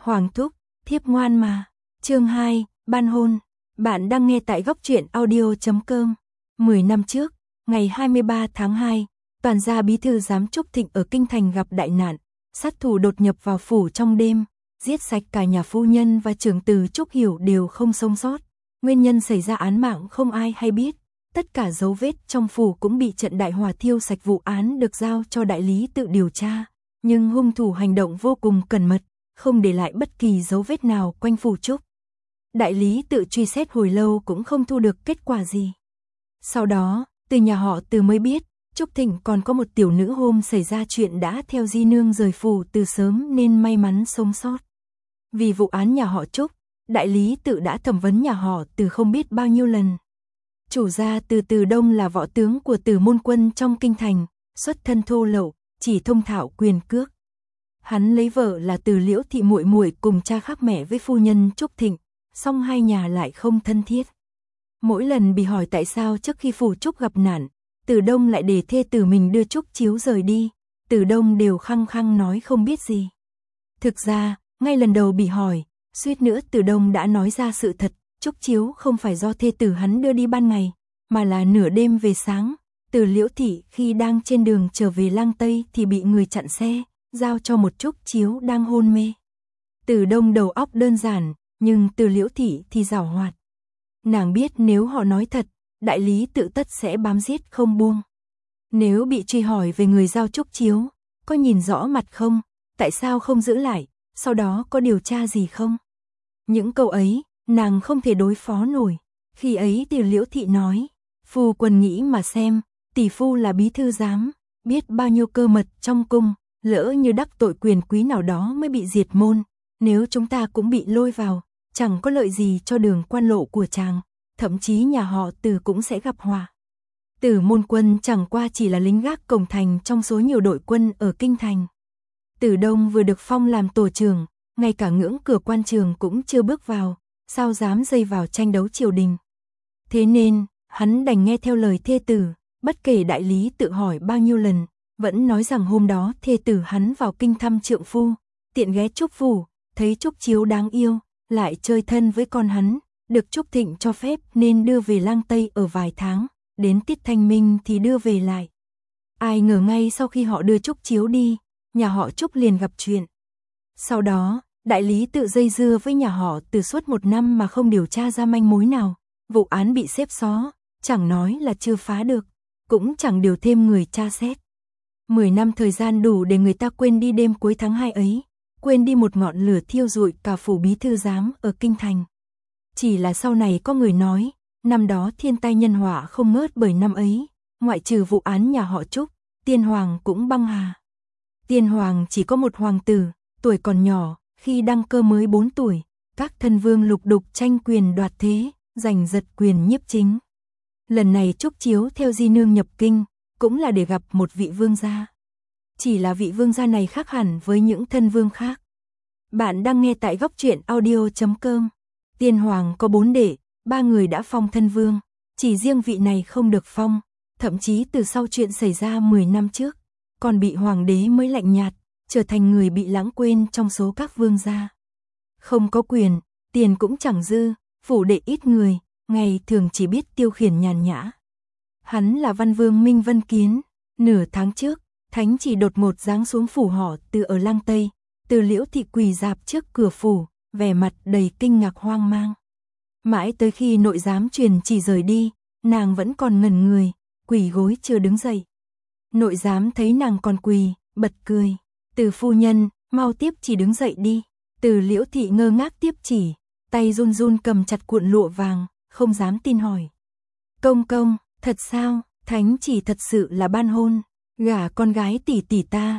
Hoàng thúc, thiếp ngoan mà. Chương 2, ban hôn. Bạn đang nghe tại góc truyện audio.com. 10 năm trước, ngày 23 tháng 2, toàn gia bí thư giám Trúc Thịnh ở kinh thành gặp đại nạn, sát thủ đột nhập vào phủ trong đêm, giết sạch cả nhà phu nhân và trưởng tử Trúc Hiểu đều không sống sót. Nguyên nhân xảy ra án mạng không ai hay biết, tất cả dấu vết trong phủ cũng bị trận đại hỏa thiêu sạch. Vụ án được giao cho đại lý tự điều tra, nhưng hung thủ hành động vô cùng cẩn mật, không để lại bất kỳ dấu vết nào quanh phủ Trúc. Đại lý tự truy xét hồi lâu cũng không thu được kết quả gì. Sau đó, từ nhà họ Từ mới biết, Trúc Thịnh còn có một tiểu nữ hôm xảy ra chuyện đã theo di nương rời phủ từ sớm nên may mắn sống sót. Vì vụ án nhà họ Trúc, đại lý tự đã thẩm vấn nhà họ Từ không biết bao nhiêu lần. Chủ gia Từ Đông là võ tướng của Từ môn quân trong kinh thành, xuất thân thô lậu, chỉ thông thạo quyền cước. Hắn lấy vợ là Từ Liễu thị muội muội cùng cha khác mẹ với phu nhân Trúc Thịnh, song hai nhà lại không thân thiết. Mỗi lần bị hỏi tại sao trước khi phủ Trúc gặp nạn, Từ Đông lại để thê tử mình đưa Trúc Chiếu rời đi, Từ Đông đều khăng khăng nói không biết gì. Thực ra, ngay lần đầu bị hỏi, suýt nữa Từ Đông đã nói ra sự thật, Trúc Chiếu không phải do thê tử hắn đưa đi ban ngày, mà là nửa đêm về sáng, Từ Liễu thị khi đang trên đường trở về Lang Tây thì bị người chặn xe, giao cho một Trúc Chiếu đang hôn mê. Từ Đông đầu óc đơn giản, nhưng Từ Liễu thị thì giảo hoạt. Nàng biết nếu họ nói thật, đại lý tự tất sẽ bám giết không buông. Nếu bị truy hỏi về người giao Trúc Chiếu, có nhìn rõ mặt không, tại sao không giữ lại, sau đó có điều tra gì không? Những câu ấy, nàng không thể đối phó nổi. Khi ấy Từ Liễu thị nói, phu quân nghĩ mà xem, tỷ phu là bí thư giám, biết bao nhiêu cơ mật trong cung, lỡ như đắc tội quyền quý nào đó mới bị diệt môn, nếu chúng ta cũng bị lôi vào, chẳng có lợi gì cho đường quan lộ của chàng, thậm chí nhà họ Từ cũng sẽ gặp họa. Từ môn quân chẳng qua chỉ là lính gác cổng thành trong số nhiều đội quân ở kinh thành. Từ Đông vừa được phong làm tổ trưởng, ngay cả ngưỡng cửa quan trường cũng chưa bước vào, sao dám dây vào tranh đấu triều đình. Thế nên, hắn đành nghe theo lời thê tử, bất kể đại lý tự hỏi bao nhiêu lần, vẫn nói rằng hôm đó thê tử hắn vào kinh thăm trượng phu, tiện ghé Trúc phủ, thấy Trúc Chiếu đáng yêu, lại chơi thân với con hắn, được Trúc Thịnh cho phép nên đưa về Lang Tây ở vài tháng, đến tiết thanh minh thì đưa về lại. Ai ngờ ngay sau khi họ đưa Trúc Chiếu đi, nhà họ Trúc liền gặp chuyện. Sau đó, đại lý tự dây dưa với nhà họ Từ suốt 1 năm mà không điều tra ra manh mối nào, vụ án bị xếp xó, chẳng nói là chưa phá được, cũng chẳng điều thêm người tra xét. 10 năm thời gian đủ để người ta quên đi đêm cuối tháng 2 ấy, quên đi một ngọn lửa thiêu rụi cả phủ bí thư giám ở kinh thành. Chỉ là sau này có người nói, năm đó thiên tai nhân họa không ngớt bởi năm ấy, ngoại trừ vụ án nhà họ Trúc, Tiên Hoàng cũng băng hà. Tiên Hoàng chỉ có một hoàng tử, tuổi còn nhỏ, khi đăng cơ mới 4 tuổi, các thân vương lục đục tranh quyền đoạt thế, giành giật quyền nhiếp chính. Lần này Trúc Chiếu theo di nương nhập kinh, cũng là để gặp một vị vương gia. Chỉ là vị vương gia này khác hẳn với những thân vương khác. Bạn đang nghe tại góc truyện audio.com. Tiên Hoàng có 4 đệ, 3 người đã phong thân vương, chỉ riêng vị này không được phong, thậm chí từ sau chuyện xảy ra 10 năm trước, còn bị hoàng đế mới lạnh nhạt, trở thành người bị lãng quên trong số các vương gia. Không có quyền, tiền cũng chẳng dư, phủ đệ ít người, ngày thường chỉ biết tiêu khiển nhàn nhã. Hắn là văn vương Minh Vân Kiến. Nửa tháng trước, thánh chỉ đột ngột giáng xuống phủ họ Từ ở Lang Tây, Từ Liễu thị quỳ rạp trước cửa phủ, vẻ mặt đầy kinh ngạc hoang mang. Mãi tới khi nội giám truyền chỉ rời đi, nàng vẫn còn ngẩn người, quỳ gối chưa đứng dậy. Nội giám thấy nàng còn quỳ, bật cười, Từ phu nhân, mau tiếp chỉ đứng dậy đi. Từ Liễu thị ngơ ngác tiếp chỉ, tay run run cầm chặt cuộn lụa vàng, không dám tin hỏi. Công công, thật sao, thánh chỉ thật sự là ban hôn, gả con gái tỷ tỷ ta,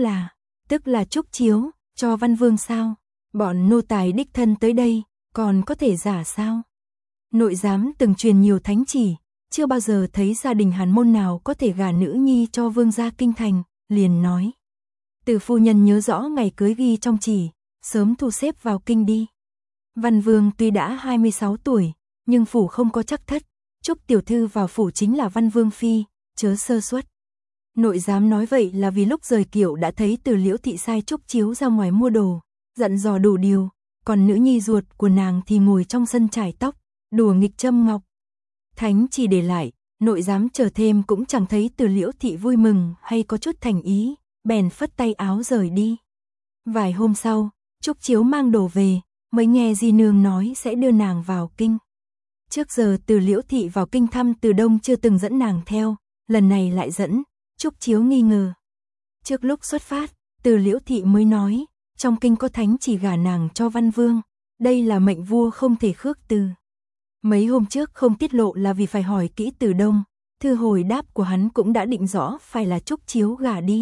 tức là Trúc Chiếu, cho văn vương sao? Bọn nô tài đích thân tới đây, còn có thể giả sao? Nội giám từng truyền nhiều thánh chỉ, chưa bao giờ thấy gia đình hàn môn nào có thể gả nữ nhi cho vương gia kinh thành, liền nói. Từ phu nhân nhớ rõ ngày cưới ghi trong chỉ, sớm thu xếp vào kinh đi. Văn vương tuy đã 26 tuổi, nhưng phủ không có chắc thất, Trúc tiểu thư vào phủ chính là văn vương phi, chớ sơ suất. Nội giám nói vậy là vì lúc rời kiệu đã thấy Từ Liễu thị sai Trúc Chiếu ra ngoài mua đồ, dặn dò đủ điều, còn nữ nhi ruột của nàng thì ngồi trong sân chải tóc, đùa nghịch châm ngọc. Thánh chỉ để lại, nội giám chờ thêm cũng chẳng thấy Từ Liễu thị vui mừng hay có chút thành ý, bèn phất tay áo rời đi. Vài hôm sau, Trúc Chiếu mang đồ về, mới nghe Di nương nói sẽ đưa nàng vào kinh. Trước giờ Từ Liễu thị vào kinh thăm Từ Đông chưa từng dẫn nàng theo, lần này lại dẫn, Trúc Chiếu nghi ngờ. Trước lúc xuất phát, Từ Liễu thị mới nói, trong kinh có thánh chỉ gả nàng cho Văn Vương, đây là mệnh vua không thể khước từ. Mấy hôm trước không tiết lộ là vì phải hỏi kỹ Từ Đông, thư hồi đáp của hắn cũng đã định rõ phải là Trúc Chiếu gả đi.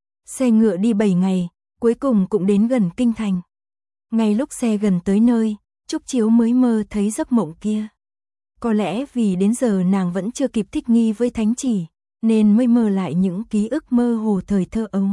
Xe ngựa đi 7 ngày, cuối cùng cũng đến gần kinh thành. Ngay lúc xe gần tới nơi, Trúc Chiếu mới mơ thấy giấc mộng kia. Có lẽ vì đến giờ nàng vẫn chưa kịp thích nghi với thánh chỉ, nên mới mơ lại những ký ức mơ hồ thời thơ ấu.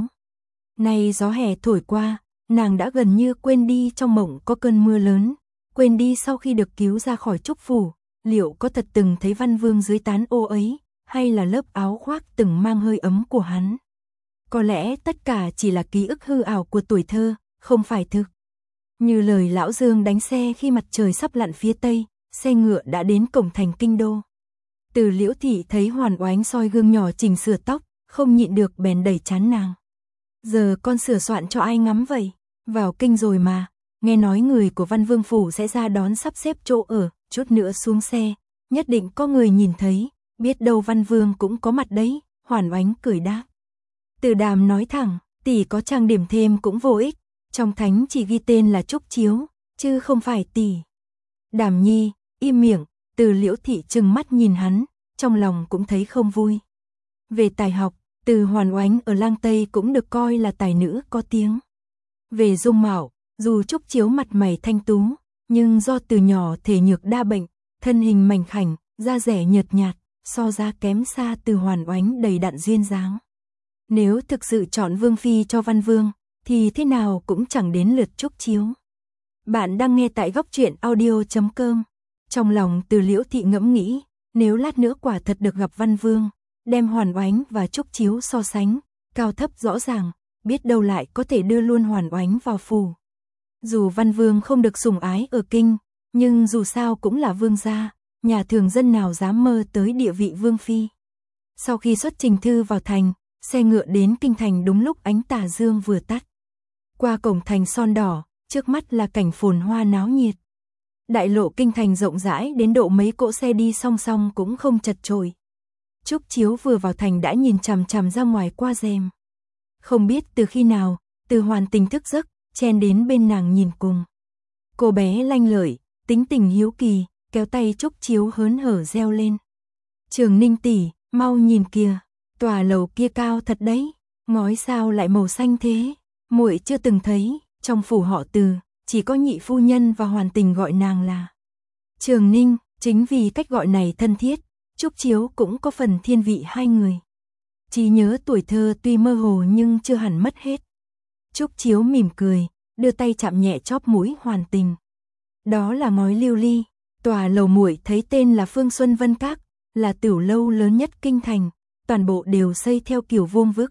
Nay gió hè thổi qua, nàng đã gần như quên đi trong mộng có cơn mưa lớn, quên đi sau khi được cứu ra khỏi Trúc phủ, liệu có thật từng thấy Văn Vương dưới tán ô ấy, hay là lớp áo khoác từng mang hơi ấm của hắn. Có lẽ tất cả chỉ là ký ức hư ảo của tuổi thơ, không phải thực. Như lời lão Dương đánh xe khi mặt trời sắp lặn phía tây, xe ngựa đã đến cổng thành kinh đô. Từ Liễu thị thấy Hoàn Oánh soi gương nhỏ chỉnh sửa tóc, không nhịn được bèn đẩy chán nàng. Giờ con sửa soạn cho ai ngắm vậy? Vào kinh rồi mà, nghe nói người của Văn Vương phủ sẽ ra đón sắp xếp chỗ ở, chút nữa xuống xe, nhất định có người nhìn thấy, biết đâu Văn Vương cũng có mặt đấy, Hoàn Oánh cười đáp. Từ Đàm nói thẳng, tỷ có trang điểm thêm cũng vô ích, trong thánh chỉ ghi tên là Trúc Chiếu, chứ không phải tỷ. Đàm nhi, im miệng, Từ Liễu thị trừng mắt nhìn hắn, trong lòng cũng thấy không vui. Về tài học, Từ Hoàn Oánh ở Lang Tây cũng được coi là tài nữ có tiếng. Về dung mạo, dù Trúc Chiếu mặt mày thanh tú, nhưng do từ nhỏ thể nhược đa bệnh, thân hình mảnh khảnh, da dẻ nhợt nhạt, so ra kém xa Từ Hoàn Oánh đầy đặn duyên dáng. Nếu thực sự chọn Vương phi cho Văn Vương, thì thế nào cũng chẳng đến lượt Trúc Chiếu. Bạn đang nghe tại góc truyện audio.com. Trong lòng Từ Liễu thị ngẫm nghĩ, nếu lát nữa quả thật được gặp Văn Vương, đem Hoàn Oánh và Trúc Chiếu so sánh, cao thấp rõ ràng, biết đâu lại có thể đưa luôn Hoàn Oánh vào phủ. Dù Văn Vương không được sủng ái ở kinh, nhưng dù sao cũng là vương gia, nhà thường dân nào dám mơ tới địa vị vương phi. Sau khi xuất trình thư vào thành, xe ngựa đến kinh thành đúng lúc ánh tà dương vừa tắt. Qua cổng thành son đỏ, trước mắt là cảnh phồn hoa náo nhiệt. Đại lộ kinh thành rộng rãi đến độ mấy cỗ xe đi song song cũng không chật chội. Trúc Chiếu vừa vào thành đã nhìn chằm chằm ra ngoài qua rèm. Không biết từ khi nào, Từ Hoàn Tình thức giấc, chen đến bên nàng nhìn cùng. Cô bé lanh lợi, tính tình hiếu kỳ, kéo tay Trúc Chiếu hớn hở reo lên. Trường Ninh tỷ, mau nhìn kìa, tòa lầu kia cao thật đấy, ngói sao lại màu xanh thế, muội chưa từng thấy, trong phủ họ Từ, chỉ có nhị phu nhân và Hoàn Tình gọi nàng là Trường Ninh, chính vì cách gọi này thân thiết, Trúc Chiếu cũng có phần thiên vị hai người. Trí nhớ tuổi thơ tuy mơ hồ nhưng chưa hẳn mất hết. Trúc Chiếu mỉm cười, đưa tay chạm nhẹ chóp mũi Hoàn Tình. Đó là ngói lưu ly, tòa lầu muội thấy tên là Phương Xuân Vân Các, là tiểu lâu lớn nhất kinh thành, toàn bộ đều xây theo kiểu vuông vức.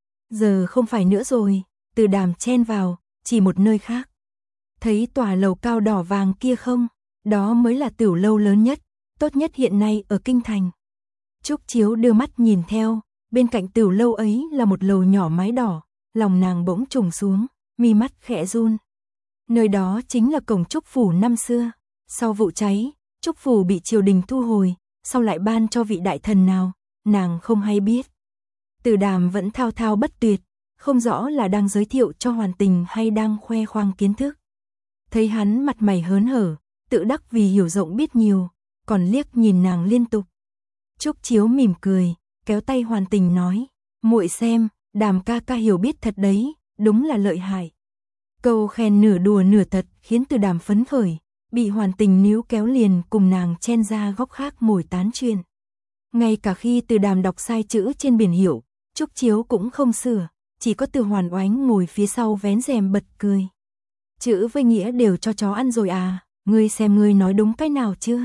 Giờ không phải nữa rồi, Từ Đàm chen vào, chỉ một nơi khác. Thấy tòa lầu cao đỏ vàng kia không? Đó mới là tiểu lâu lớn nhất, tốt nhất hiện nay ở kinh thành. Trúc Chiếu đưa mắt nhìn theo, bên cạnh tiểu lâu ấy là một lầu nhỏ mái đỏ, lòng nàng bỗng trùng xuống, mi mắt khẽ run. Nơi đó chính là cổng Trúc phủ năm xưa, sau vụ cháy, Trúc phủ bị triều đình thu hồi, sau lại ban cho vị đại thần nào, nàng không hay biết. Từ Đàm vẫn thao thao bất tuyệt, không rõ là đang giới thiệu cho Hoàn Tình hay đang khoe khoang kiến thức. Thấy hắn mặt mày hớn hở, tự đắc vì hiểu rộng biết nhiều, còn liếc nhìn nàng liên tục. Trúc Chiếu mỉm cười, kéo tay Hoàn Tình nói, muội xem, Đàm ca ca hiểu biết thật đấy, đúng là lợi hại. Câu khen nửa đùa nửa thật khiến Từ Đàm phấn khởi, bị Hoàn Tình níu kéo liền cùng nàng chen ra góc khác ngồi tán chuyện. Ngay cả khi Từ Đàm đọc sai chữ trên biển hiệu, Trúc Chiếu cũng không sửa, chỉ có Từ Hoàn Oánh ngồi phía sau vén rèm bật cười. Chữ với nghĩa đều cho chó ăn rồi à, ngươi xem ngươi nói đúng cái nào chưa?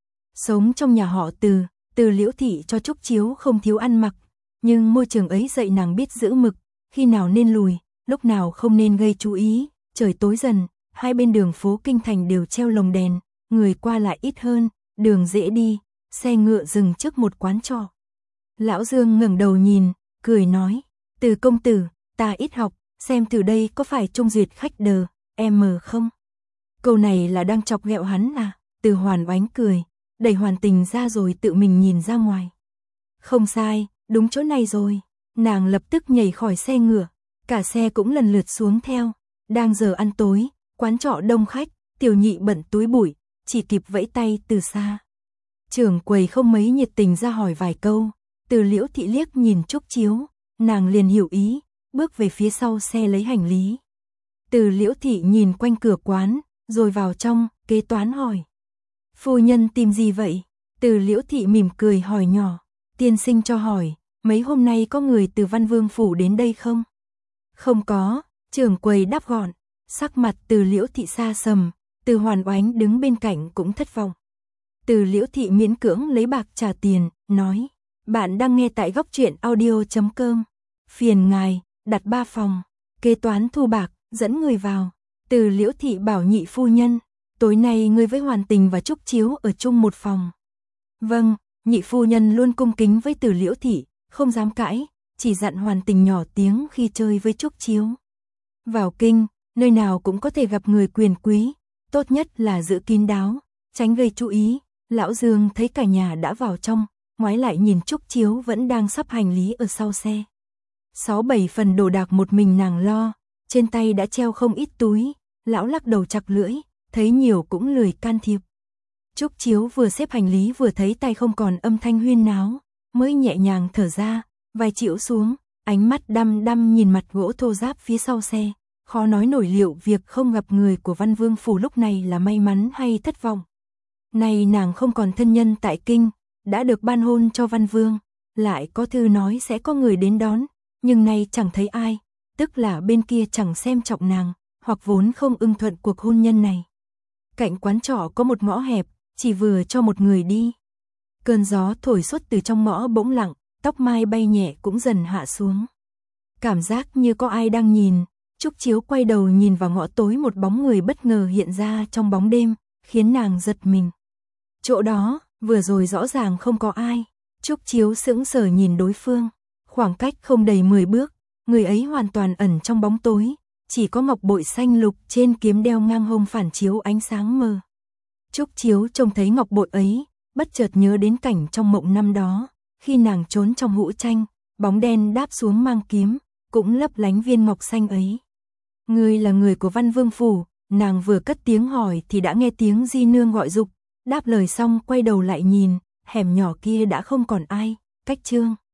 Sống trong nhà họ Từ, Từ Liễu thị cho Trúc Chiếu không thiếu ăn mặc, nhưng môi trường ấy dạy nàng biết giữ mực, khi nào nên lùi, lúc nào không nên gây chú ý, trời tối dần, hai bên đường phố kinh thành đều treo lồng đèn, người qua lại ít hơn, đường dễ đi, xe ngựa dừng trước một quán trọ. Lão Dương ngẩng đầu nhìn, cười nói, Từ công tử, ta ít học, xem từ đây có phải trung duyệt khách đờ, em không? Câu này là đang chọc ghẹo hắn à? Từ Hoàn Oánh cười, đẩy Hoàn Tình ra rồi tự mình nhìn ra ngoài. Không sai, đúng chỗ này rồi. Nàng lập tức nhảy khỏi xe ngựa, cả xe cũng lần lượt xuống theo. Đang giờ ăn tối, quán trọ đông khách, Tiểu Nhị bận túi bụi, chỉ kịp vẫy tay từ xa. Trưởng quầy không mấy nhiệt tình ra hỏi vài câu, Từ Liễu Thị liếc nhìn Trúc Chiếu, nàng liền hiểu ý, bước về phía sau xe lấy hành lý. Từ Liễu Thị nhìn quanh cửa quán, rồi vào trong, kế toán hỏi. Phu nhân tìm gì vậy? Từ Liễu Thị mỉm cười hỏi nhỏ, tiên sinh cho hỏi, mấy hôm nay có người từ Văn Vương phủ đến đây không? Không có, trưởng quầy đáp gọn, sắc mặt Từ Liễu Thị xa sầm, Từ Hoàn Oánh đứng bên cạnh cũng thất vọng. Từ Liễu Thị miễn cưỡng lấy bạc trả tiền, nói, bạn đang nghe tại góc truyện audio.com, phiền ngài, đặt 3 phòng, kế toán thu bạc, dẫn người vào. Từ Liễu Thị bảo nhị phu nhân, tối nay ngươi với Hoàn Tình và Trúc Chiếu ở chung một phòng. Vâng, nhị phu nhân luôn cung kính với Từ Liễu Thị, không dám cãi, chỉ dặn Hoàn Tình nhỏ tiếng khi chơi với Trúc Chiếu. Vào kinh, nơi nào cũng có thể gặp người quyền quý, tốt nhất là giữ kín đáo, tránh gây chú ý. Lão Dương thấy cả nhà đã vào trong, ngoái lại nhìn Trúc Chiếu vẫn đang sắp hành lý ở sau xe. 6-7 phần đồ đạc một mình nàng lo, trên tay đã treo không ít túi, lão lắc đầu chặt lưỡi, thấy nhiều cũng lười can thiệp. Trúc Chiếu vừa xếp hành lý vừa thấy tay không còn âm thanh huyên náo, mới nhẹ nhàng thở ra, vai chịu xuống, ánh mắt đăm đăm nhìn mặt gỗ thô ráp phía sau xe, khó nói nổi liệu việc không gặp người của Văn Vương phủ lúc này là may mắn hay thất vọng. Này nàng không còn thân nhân tại kinh, đã được ban hôn cho Văn Vương, lại có thư nói sẽ có người đến đón, nhưng nay chẳng thấy ai, tức là bên kia chẳng xem trọng nàng, hoặc vốn không ưng thuận cuộc hôn nhân này. Cạnh quán trọ có một ngõ hẹp, chỉ vừa cho một người đi. Cơn gió thổi xuất từ trong ngõ bỗng lặng, tóc mai bay nhẹ cũng dần hạ xuống. Cảm giác như có ai đang nhìn, Trúc Chiếu quay đầu nhìn vào ngõ tối, một bóng người bất ngờ hiện ra trong bóng đêm, khiến nàng giật mình. Chỗ đó, vừa rồi rõ ràng không có ai. Trúc Chiếu sững sờ nhìn đối phương, khoảng cách không đầy 10 bước, người ấy hoàn toàn ẩn trong bóng tối, chỉ có ngọc bội xanh lục trên kiếm đeo ngang hông phản chiếu ánh sáng mờ. Trúc Chiếu trông thấy ngọc bội ấy, bất chợt nhớ đến cảnh trong mộng năm đó, khi nàng trốn trong hũ tranh, bóng đen đáp xuống mang kiếm, cũng lấp lánh viên ngọc xanh ấy. Ngươi là người của Văn Vương phủ, nàng vừa cất tiếng hỏi thì đã nghe tiếng di nương gọi dục, đáp lời xong quay đầu lại nhìn, hẻm nhỏ kia đã không còn ai, cách Trương